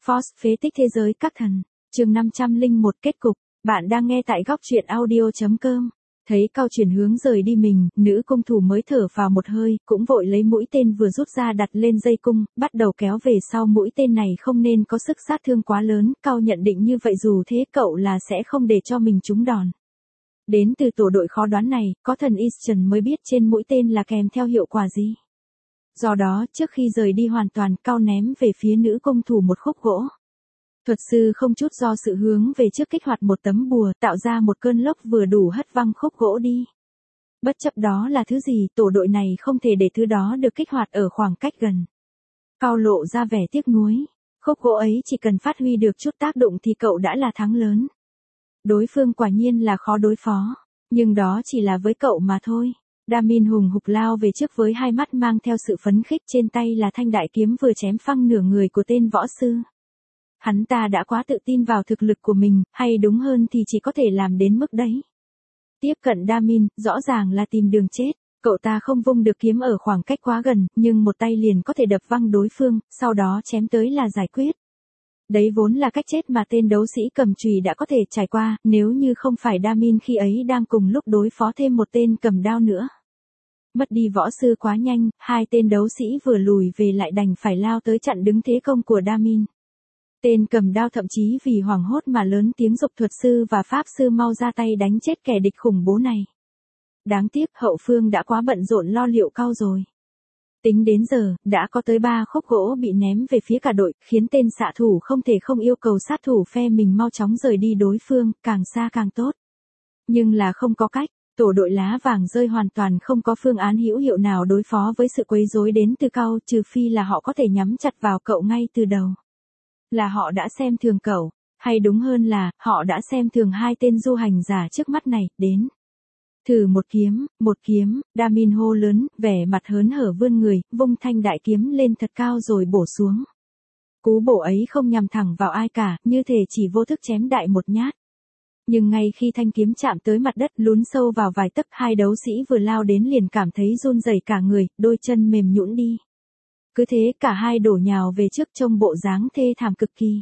Force phế tích thế giới các thần. Chương 501 kết cục. Bạn đang nghe tại góc truyện audio.com. Thấy Cao chuyển hướng rời đi mình, nữ cung thủ mới thở vào một hơi, cũng vội lấy mũi tên vừa rút ra đặt lên dây cung, bắt đầu kéo về sau. Mũi tên này không nên có sức sát thương quá lớn, Cao nhận định như vậy dù thế cậu là sẽ không để cho mình trúng đòn. Đến từ tổ đội khó đoán này, có thần Eastern mới biết trên mũi tên là kèm theo hiệu quả gì. Do đó, trước khi rời đi hoàn toàn, Cao ném về phía nữ cung thủ một khúc gỗ. Thuật sư không chút do sự hướng về trước kích hoạt một tấm bùa, tạo ra một cơn lốc vừa đủ hất văng khúc gỗ đi. Bất chấp đó là thứ gì, tổ đội này không thể để thứ đó được kích hoạt ở khoảng cách gần. Cao lộ ra vẻ tiếc nuối. Khúc gỗ ấy chỉ cần phát huy được chút tác động thì cậu đã là thắng lớn. Đối phương quả nhiên là khó đối phó, nhưng đó chỉ là với cậu mà thôi. Damin hùng hục lao về trước với hai mắt mang theo sự phấn khích, trên tay là thanh đại kiếm vừa chém phăng nửa người của tên võ sư. Hắn ta đã quá tự tin vào thực lực của mình, hay đúng hơn thì chỉ có thể làm đến mức đấy. Tiếp cận Damin, rõ ràng là tìm đường chết. Cậu ta không vung được kiếm ở khoảng cách quá gần, nhưng một tay liền có thể đập văng đối phương, sau đó chém tới là giải quyết. Đấy vốn là cách chết mà tên đấu sĩ cầm chùy đã có thể trải qua, nếu như không phải Damin khi ấy đang cùng lúc đối phó thêm một tên cầm đao nữa. Mất đi võ sư quá nhanh, hai tên đấu sĩ vừa lùi về lại đành phải lao tới chặn đứng thế công của Damin. Tên cầm đao thậm chí vì hoảng hốt mà lớn tiếng giục thuật sư và pháp sư mau ra tay đánh chết kẻ địch khủng bố này. Đáng tiếc hậu phương đã quá bận rộn lo liệu Cao rồi. Tính đến giờ, đã có tới 3 khúc gỗ bị ném về phía cả đội, khiến tên xạ thủ không thể không yêu cầu sát thủ phe mình mau chóng rời đi đối phương, càng xa càng tốt. Nhưng là không có cách, tổ đội lá vàng rơi hoàn toàn không có phương án hữu hiệu nào đối phó với sự quấy rối đến từ Cao, trừ phi là họ có thể nhắm chặt vào cậu ngay từ đầu. Là họ đã xem thường cậu, hay đúng hơn là, họ đã xem thường hai tên du hành giả trước mắt này, đến. Thử một kiếm, Damin hô lớn, vẻ mặt hớn hở vươn người, vung thanh đại kiếm lên thật cao rồi bổ xuống. Cú bổ ấy không nhằm thẳng vào ai cả, như thể chỉ vô thức chém đại một nhát. Nhưng ngay khi thanh kiếm chạm tới mặt đất lún sâu vào vài tấc, hai đấu sĩ vừa lao đến liền cảm thấy run rẩy cả người, đôi chân mềm nhũn đi. Cứ thế cả hai đổ nhào về trước trông bộ dáng thê thảm cực kỳ.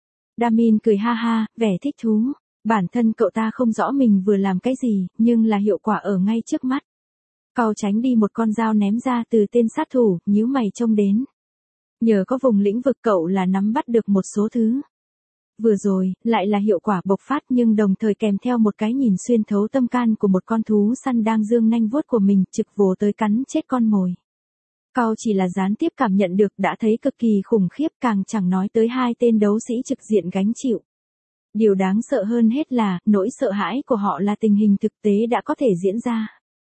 Damin cười ha ha, vẻ thích thú. Bản thân cậu ta không rõ mình vừa làm cái gì, nhưng là hiệu quả ở ngay trước mắt. Cao tránh đi một con dao ném ra từ tên sát thủ, nhíu mày trông đến. Nhờ có vùng lĩnh vực cậu là nắm bắt được một số thứ. Vừa rồi, lại là hiệu quả bộc phát nhưng đồng thời kèm theo một cái nhìn xuyên thấu tâm can của một con thú săn đang giương nanh vuốt của mình, trực vồ tới cắn chết con mồi. Cao chỉ là gián tiếp cảm nhận được đã thấy cực kỳ khủng khiếp, càng chẳng nói tới hai tên đấu sĩ trực diện gánh chịu. Điều đáng sợ hơn hết là, nỗi sợ hãi của họ là tình hình thực tế đã có thể diễn ra.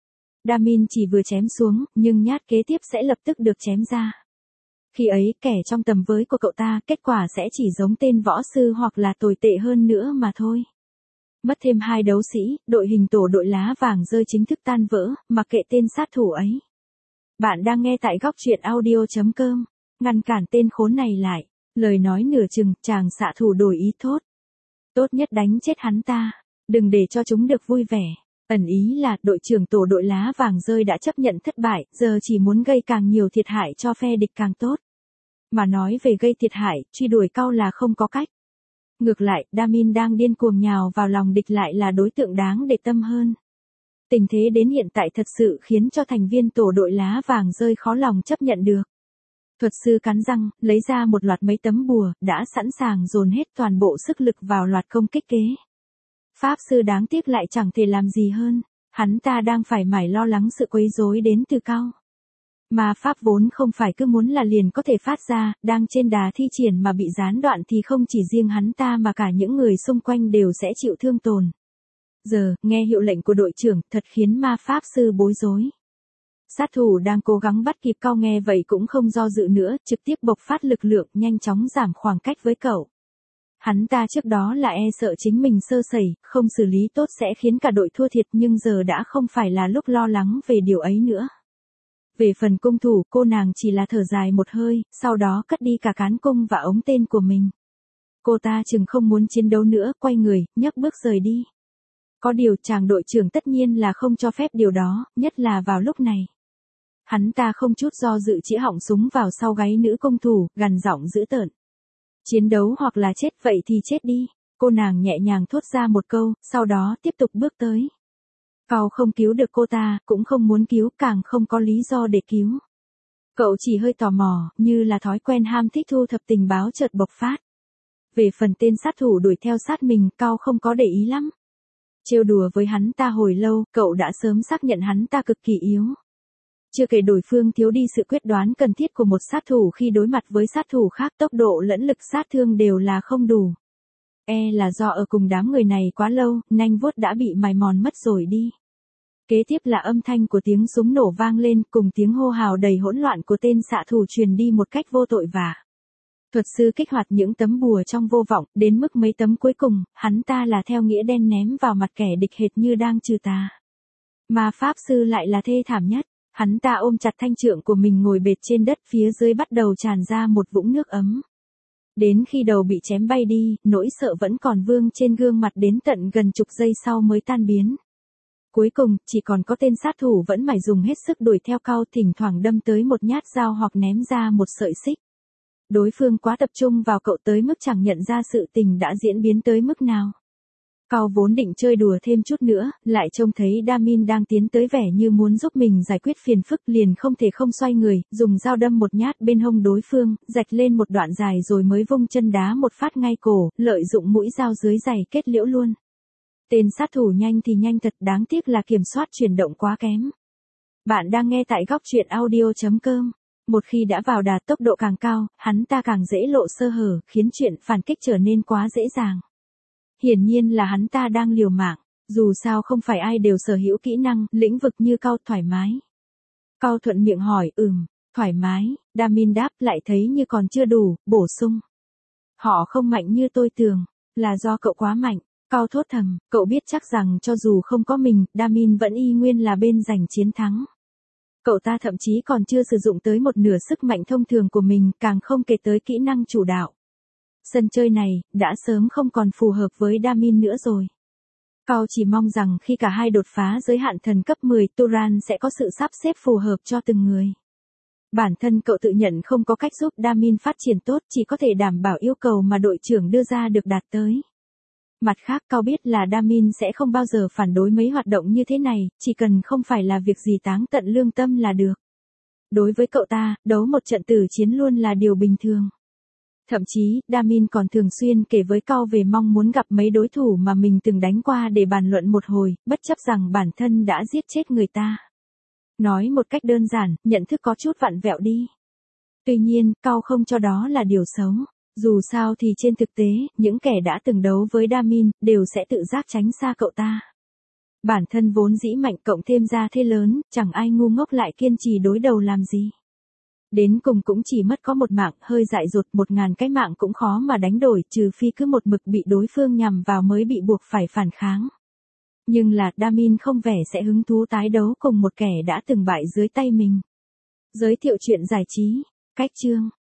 Damin chỉ vừa chém xuống, nhưng nhát kế tiếp sẽ lập tức được chém ra. Khi ấy, kẻ trong tầm với của cậu ta, kết quả sẽ chỉ giống tên võ sư hoặc là tồi tệ hơn nữa mà thôi. Mất thêm hai đấu sĩ, đội hình tổ đội lá vàng rơi chính thức tan vỡ, mặc kệ tên sát thủ ấy. Bạn đang nghe tại góc truyện audio.com. Ngăn cản tên khốn này lại. Lời nói nửa chừng, chàng xạ thủ đổi ý thốt. Tốt nhất đánh chết hắn ta. Đừng để cho chúng được vui vẻ. Ẩn ý là đội trưởng tổ đội lá vàng rơi đã chấp nhận thất bại, giờ chỉ muốn gây càng nhiều thiệt hại cho phe địch càng tốt. Mà nói về gây thiệt hại, truy đuổi Cao là không có cách. Ngược lại, Damin đang điên cuồng nhào vào lòng địch lại là đối tượng đáng để tâm hơn. Tình thế đến hiện tại thật sự khiến cho thành viên tổ đội lá vàng rơi khó lòng chấp nhận được. Thuật sư cắn răng, lấy ra một loạt mấy tấm bùa, đã sẵn sàng dồn hết toàn bộ sức lực vào loạt công kích kế. Pháp sư đáng tiếc lại chẳng thể làm gì hơn, hắn ta đang phải mải lo lắng sự quấy rối đến từ Cao. Mà pháp vốn không phải cứ muốn là liền có thể phát ra, đang trên đà thi triển mà bị gián đoạn thì không chỉ riêng hắn ta mà cả những người xung quanh đều sẽ chịu thương tổn. Giờ, nghe hiệu lệnh của đội trưởng, thật khiến ma pháp sư bối rối. Sát thủ đang cố gắng bắt kịp Cao nghe vậy cũng không do dự nữa, trực tiếp bộc phát lực lượng, nhanh chóng giảm khoảng cách với cậu. Hắn ta trước đó là e sợ chính mình sơ sẩy, không xử lý tốt sẽ khiến cả đội thua thiệt, nhưng giờ đã không phải là lúc lo lắng về điều ấy nữa. Về phần cung thủ, cô nàng chỉ là thở dài một hơi, sau đó cất đi cả cán cung và ống tên của mình. Cô ta chừng không muốn chiến đấu nữa, quay người, nhấc bước rời đi. Có điều chàng đội trưởng tất nhiên là không cho phép điều đó, nhất là vào lúc này. Hắn ta không chút do dự chĩa họng súng vào sau gáy nữ công thủ, gằn giọng dữ tợn. Chiến đấu hoặc là chết, vậy thì chết đi. Cô nàng nhẹ nhàng thốt ra một câu, sau đó tiếp tục bước tới. Cậu không cứu được cô ta, cũng không muốn cứu, càng không có lý do để cứu. Cậu chỉ hơi tò mò, như là thói quen ham thích thu thập tình báo chợt bộc phát. Về phần tên sát thủ đuổi theo sát mình, cậu không có để ý lắm. Trêu đùa với hắn ta hồi lâu, cậu đã sớm xác nhận hắn ta cực kỳ yếu. Chưa kể đối phương thiếu đi sự quyết đoán cần thiết của một sát thủ khi đối mặt với sát thủ khác, tốc độ lẫn lực sát thương đều là không đủ. Là do ở cùng đám người này quá lâu, nanh vuốt đã bị mài mòn mất rồi đi. Kế tiếp là âm thanh của tiếng súng nổ vang lên, cùng tiếng hô hào đầy hỗn loạn của tên xạ thủ truyền đi một cách vô tội vạ. Thuật sư kích hoạt những tấm bùa trong vô vọng, đến mức mấy tấm cuối cùng, hắn ta là theo nghĩa đen ném vào mặt kẻ địch hệt như đang trừ tà. Mà pháp sư lại là thê thảm nhất, hắn ta ôm chặt thanh trượng của mình ngồi bệt trên đất, phía dưới bắt đầu tràn ra một vũng nước ấm. Đến khi đầu bị chém bay đi, nỗi sợ vẫn còn vương trên gương mặt, đến tận gần chục giây sau mới tan biến. Cuối cùng, chỉ còn có tên sát thủ vẫn mải dùng hết sức đuổi theo cậu, thỉnh thoảng đâm tới một nhát dao hoặc ném ra một sợi xích. Đối phương quá tập trung vào cậu tới mức chẳng nhận ra sự tình đã diễn biến tới mức nào. Cậu vốn định chơi đùa thêm chút nữa, lại trông thấy Damin đang tiến tới vẻ như muốn giúp mình giải quyết phiền phức, liền không thể không xoay người, dùng dao đâm một nhát bên hông đối phương, rạch lên một đoạn dài rồi mới vung chân đá một phát ngay cổ, lợi dụng mũi dao dưới giày kết liễu luôn. Tên sát thủ nhanh thì nhanh thật, đáng tiếc là kiểm soát chuyển động quá kém. Bạn đang nghe tại góc truyện audio.com. Một khi đã vào đà, tốc độ càng cao, hắn ta càng dễ lộ sơ hở, khiến chuyện phản kích trở nên quá dễ dàng. Hiển nhiên là hắn ta đang liều mạng, dù sao không phải ai đều sở hữu kỹ năng, lĩnh vực như cậu. Thoải mái. Cậu thuận miệng hỏi, thoải mái. Damin đáp, lại thấy như còn chưa đủ, bổ sung. Họ không mạnh như tôi tưởng, là do cậu quá mạnh. Cậu thốt thầm, cậu biết chắc rằng cho dù không có mình, Damin vẫn y nguyên là bên giành chiến thắng. Cậu ta thậm chí còn chưa sử dụng tới một nửa sức mạnh thông thường của mình, càng không kể tới kỹ năng chủ đạo. Sân chơi này, đã sớm không còn phù hợp với Damin nữa rồi. Cậu chỉ mong rằng khi cả hai đột phá giới hạn thần cấp 10, Turan sẽ có sự sắp xếp phù hợp cho từng người. Bản thân cậu tự nhận không có cách giúp Damin phát triển tốt, chỉ có thể đảm bảo yêu cầu mà đội trưởng đưa ra được đạt tới. Mặt khác, cậu biết là Damin sẽ không bao giờ phản đối mấy hoạt động như thế này, chỉ cần không phải là việc gì táng tận lương tâm là được. Đối với cậu ta, đấu một trận tử chiến luôn là điều bình thường. Thậm chí, Damin còn thường xuyên kể với cậu về mong muốn gặp mấy đối thủ mà mình từng đánh qua để bàn luận một hồi, bất chấp rằng bản thân đã giết chết người ta. Nói một cách đơn giản, nhận thức có chút vặn vẹo đi. Tuy nhiên, cậu không cho đó là điều xấu. Dù sao thì trên thực tế, những kẻ đã từng đấu với Damin, đều sẽ tự giác tránh xa cậu ta. Bản thân vốn dĩ mạnh cộng thêm ra thế lớn, chẳng ai ngu ngốc lại kiên trì đối đầu làm gì. Đến cùng cũng chỉ mất có một mạng, hơi dại dột, 1000 cái mạng cũng khó mà đánh đổi, trừ phi cứ một mực bị đối phương nhằm vào mới bị buộc phải phản kháng. Nhưng là, Damin không vẻ sẽ hứng thú tái đấu cùng một kẻ đã từng bại dưới tay mình. Giới thiệu chuyện giải trí, cách chương.